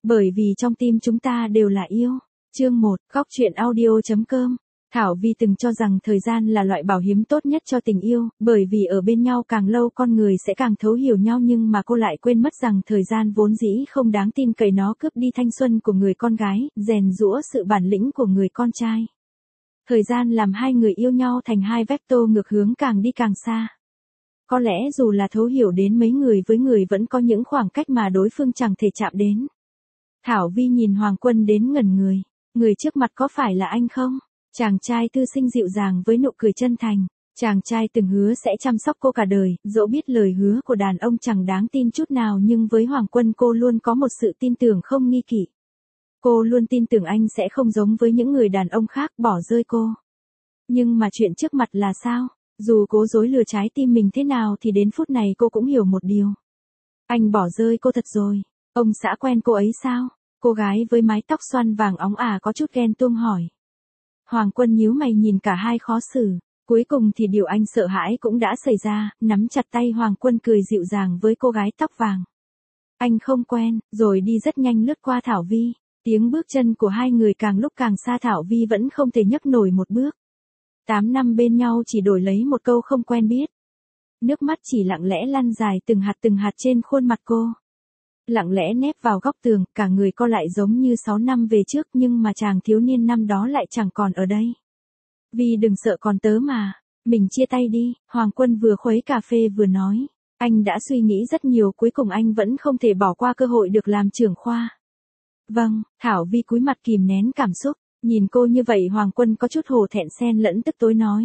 Bởi vì trong tim chúng ta đều là yêu. Chương 1, Góc truyện audio.com. Thảo Vi từng cho rằng thời gian là loại bảo hiểm tốt nhất cho tình yêu, bởi vì ở bên nhau càng lâu con người sẽ càng thấu hiểu nhau, nhưng mà cô lại quên mất rằng thời gian vốn dĩ không đáng tin cậy, nó cướp đi thanh xuân của người con gái, rèn giũa sự bản lĩnh của người con trai. Thời gian làm hai người yêu nhau thành hai vector ngược hướng, càng đi càng xa. Có lẽ dù là thấu hiểu đến mấy người với người vẫn có những khoảng cách mà đối phương chẳng thể chạm đến. Thảo Vi nhìn Hoàng Quân đến ngẩn người. Người trước mặt có phải là anh không? Chàng trai thư sinh dịu dàng với nụ cười chân thành. Chàng trai từng hứa sẽ chăm sóc cô cả đời, dẫu biết lời hứa của đàn ông chẳng đáng tin chút nào, nhưng với Hoàng Quân cô luôn có một sự tin tưởng không nghi kỵ. Cô luôn tin tưởng anh sẽ không giống với những người đàn ông khác bỏ rơi cô. Nhưng mà chuyện trước mặt là sao? Dù cố dối lừa trái tim mình thế nào thì đến phút này cô cũng hiểu một điều. Anh bỏ rơi cô thật rồi. Ông xã quen cô ấy sao? Cô gái với mái tóc xoăn vàng óng ả có chút ghen tuông hỏi. Hoàng Quân nhíu mày nhìn cả hai khó xử. Cuối cùng thì điều anh sợ hãi cũng đã xảy ra, nắm chặt tay Hoàng Quân cười dịu dàng với cô gái tóc vàng. Anh không quen, rồi đi rất nhanh lướt qua Thảo Vi. Tiếng bước chân của hai người càng lúc càng xa, Thảo Vi vẫn không thể nhấc nổi một bước. 8 năm bên nhau chỉ đổi lấy một câu không quen biết. Nước mắt chỉ lặng lẽ lăn dài từng hạt trên khuôn mặt cô. Lặng lẽ nép vào góc tường, cả người co lại giống như 6 năm về trước, nhưng mà chàng thiếu niên năm đó lại chẳng còn ở đây. Vì đừng sợ con tớ mà, mình chia tay đi, Hoàng Quân vừa khuấy cà phê vừa nói. Anh đã suy nghĩ rất nhiều, cuối cùng anh vẫn không thể bỏ qua cơ hội được làm trưởng khoa. Vâng, Thảo Vi cúi mặt kìm nén cảm xúc, nhìn cô như vậy Hoàng Quân có chút hổ thẹn xen lẫn tức tối nói.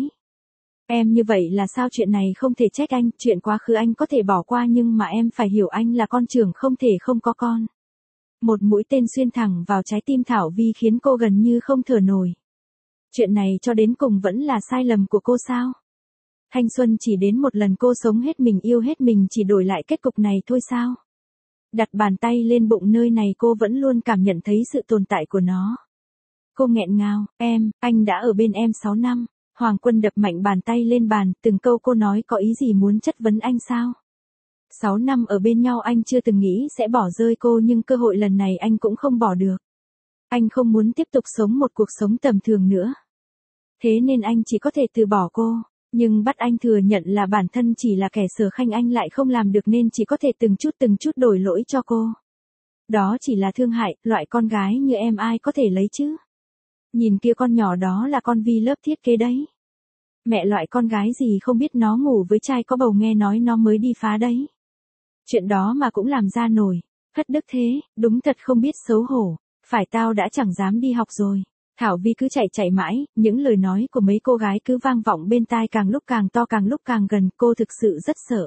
Em như vậy là sao? Chuyện này không thể trách anh, chuyện quá khứ anh có thể bỏ qua, nhưng mà em phải hiểu anh là con trưởng, không thể không có con. Một mũi tên xuyên thẳng vào trái tim Thảo Vi khiến cô gần như không thở nổi. Chuyện này cho đến cùng vẫn là sai lầm của cô sao? Thanh xuân chỉ đến một lần, cô sống hết mình, yêu hết mình chỉ đổi lại kết cục này thôi sao? Đặt bàn tay lên bụng, nơi này cô vẫn luôn cảm nhận thấy sự tồn tại của nó. Cô nghẹn ngào, anh đã ở bên em 6 năm. Hoàng Quân đập mạnh bàn tay lên bàn, từng câu cô nói có ý gì, muốn chất vấn anh sao? 6 năm ở bên nhau anh chưa từng nghĩ sẽ bỏ rơi cô, nhưng cơ hội lần này anh cũng không bỏ được. Anh không muốn tiếp tục sống một cuộc sống tầm thường nữa. Thế nên anh chỉ có thể từ bỏ cô, nhưng bắt anh thừa nhận là bản thân chỉ là kẻ sở khanh anh lại không làm được, nên chỉ có thể từng chút đổi lỗi cho cô. Đó chỉ là thương hại, loại con gái như em ai có thể lấy chứ? Nhìn kia con nhỏ đó là con Vi lớp thiết kế đấy. Mẹ, loại con gái gì không biết nó ngủ với trai có bầu, nghe nói nó mới đi phá đấy. Chuyện đó mà cũng làm ra nổi. Thất đức thế, đúng thật không biết xấu hổ. Phải tao đã chẳng dám đi học rồi. Thảo Vi cứ chạy mãi, những lời nói của mấy cô gái cứ vang vọng bên tai, càng lúc càng to, càng lúc càng gần, cô thực sự rất sợ.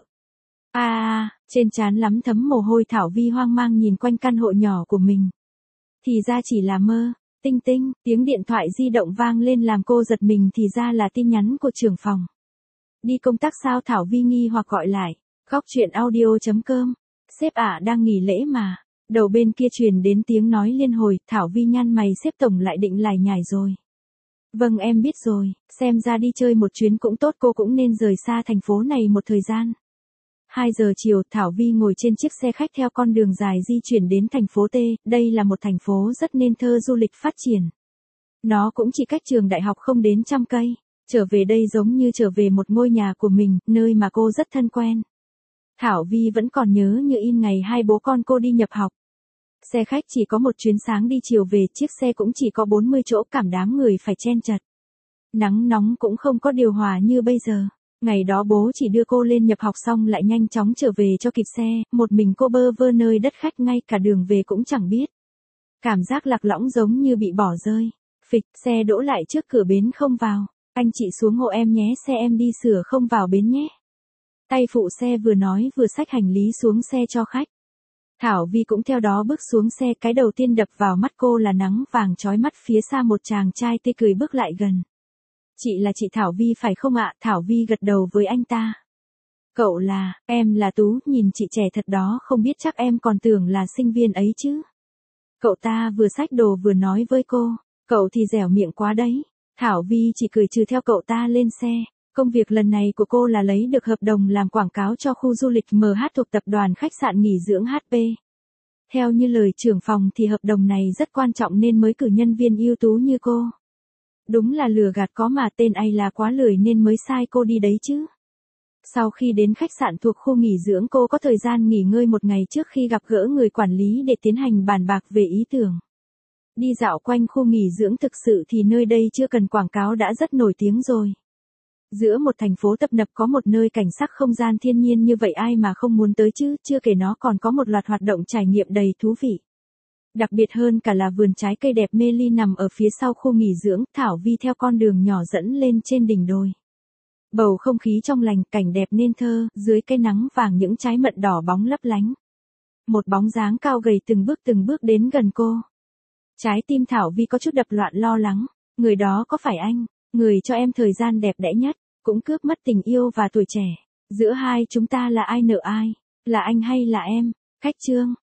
Trên trán lắm thấm mồ hôi, Thảo Vi hoang mang nhìn quanh căn hộ nhỏ của mình. Thì ra chỉ là mơ. Tinh tinh, tiếng điện thoại di động vang lên làm cô giật mình, thì ra là tin nhắn của trưởng phòng. Đi công tác sao? Thảo Vi nghi hoặc gọi lại. Góc truyện audio.com. Sếp đang nghỉ lễ mà. Đầu bên kia truyền đến tiếng nói liên hồi, Thảo Vi nhăn mày, sếp tổng lại định lải nhải rồi. Vâng em biết rồi, xem ra đi chơi một chuyến cũng tốt, cô cũng nên rời xa thành phố này một thời gian. 2 giờ chiều, Thảo Vi ngồi trên chiếc xe khách theo con đường dài di chuyển đến thành phố T, đây là một thành phố rất nên thơ du lịch phát triển. Nó cũng chỉ cách trường đại học không đến 100 cây, trở về đây giống như trở về một ngôi nhà của mình, nơi mà cô rất thân quen. Thảo Vi vẫn còn nhớ như in ngày hai bố con cô đi nhập học. Xe khách chỉ có một chuyến sáng đi chiều về, chiếc xe cũng chỉ có 40 chỗ, cảm đám người phải chen chật. Nắng nóng cũng không có điều hòa như bây giờ. Ngày đó bố chỉ đưa cô lên nhập học xong lại nhanh chóng trở về cho kịp xe, một mình cô bơ vơ nơi đất khách, ngay cả đường về cũng chẳng biết. Cảm giác lạc lõng giống như bị bỏ rơi. Phịch, xe đỗ lại trước cửa bến không vào. Anh chị xuống hộ em nhé, xe em đi sửa không vào bến nhé. Tay phụ xe vừa nói vừa xách hành lý xuống xe cho khách. Thảo Vi cũng theo đó bước xuống xe, cái đầu tiên đập vào mắt cô là nắng vàng chói mắt, phía xa một chàng trai tươi cười bước lại gần. Chị là chị Thảo Vi phải không ạ? Thảo Vi gật đầu với anh ta. Cậu là, em là Tú, nhìn chị trẻ thật đó, không biết chắc em còn tưởng là sinh viên ấy chứ. Cậu ta vừa xách đồ vừa nói với cô, cậu thì dẻo miệng quá đấy. Thảo Vi chỉ cười trừ theo cậu ta lên xe. Công việc lần này của cô là lấy được hợp đồng làm quảng cáo cho khu du lịch MH thuộc tập đoàn khách sạn nghỉ dưỡng HP. Theo như lời trưởng phòng thì hợp đồng này rất quan trọng nên mới cử nhân viên ưu tú như cô. Đúng là lừa gạt có mà tên ấy là quá lười nên mới sai cô đi đấy chứ. Sau khi đến khách sạn thuộc khu nghỉ dưỡng cô có thời gian nghỉ ngơi một ngày trước khi gặp gỡ người quản lý để tiến hành bàn bạc về ý tưởng. Đi dạo quanh khu nghỉ dưỡng thực sự thì nơi đây chưa cần quảng cáo đã rất nổi tiếng rồi. Giữa một thành phố tấp nập có một nơi cảnh sắc không gian thiên nhiên như vậy ai mà không muốn tới chứ, chưa kể nó còn có một loạt hoạt động trải nghiệm đầy thú vị. Đặc biệt hơn cả là vườn trái cây đẹp mê ly nằm ở phía sau khu nghỉ dưỡng, Thảo Vi theo con đường nhỏ dẫn lên trên đỉnh đồi. Bầu không khí trong lành, cảnh đẹp nên thơ, dưới cây nắng vàng những trái mận đỏ bóng lấp lánh. Một bóng dáng cao gầy từng bước đến gần cô. Trái tim Thảo Vi có chút đập loạn lo lắng, người đó có phải anh, người cho em thời gian đẹp đẽ nhất, cũng cướp mất tình yêu và tuổi trẻ. Giữa hai chúng ta là ai nợ ai, là anh hay là em? Khách chương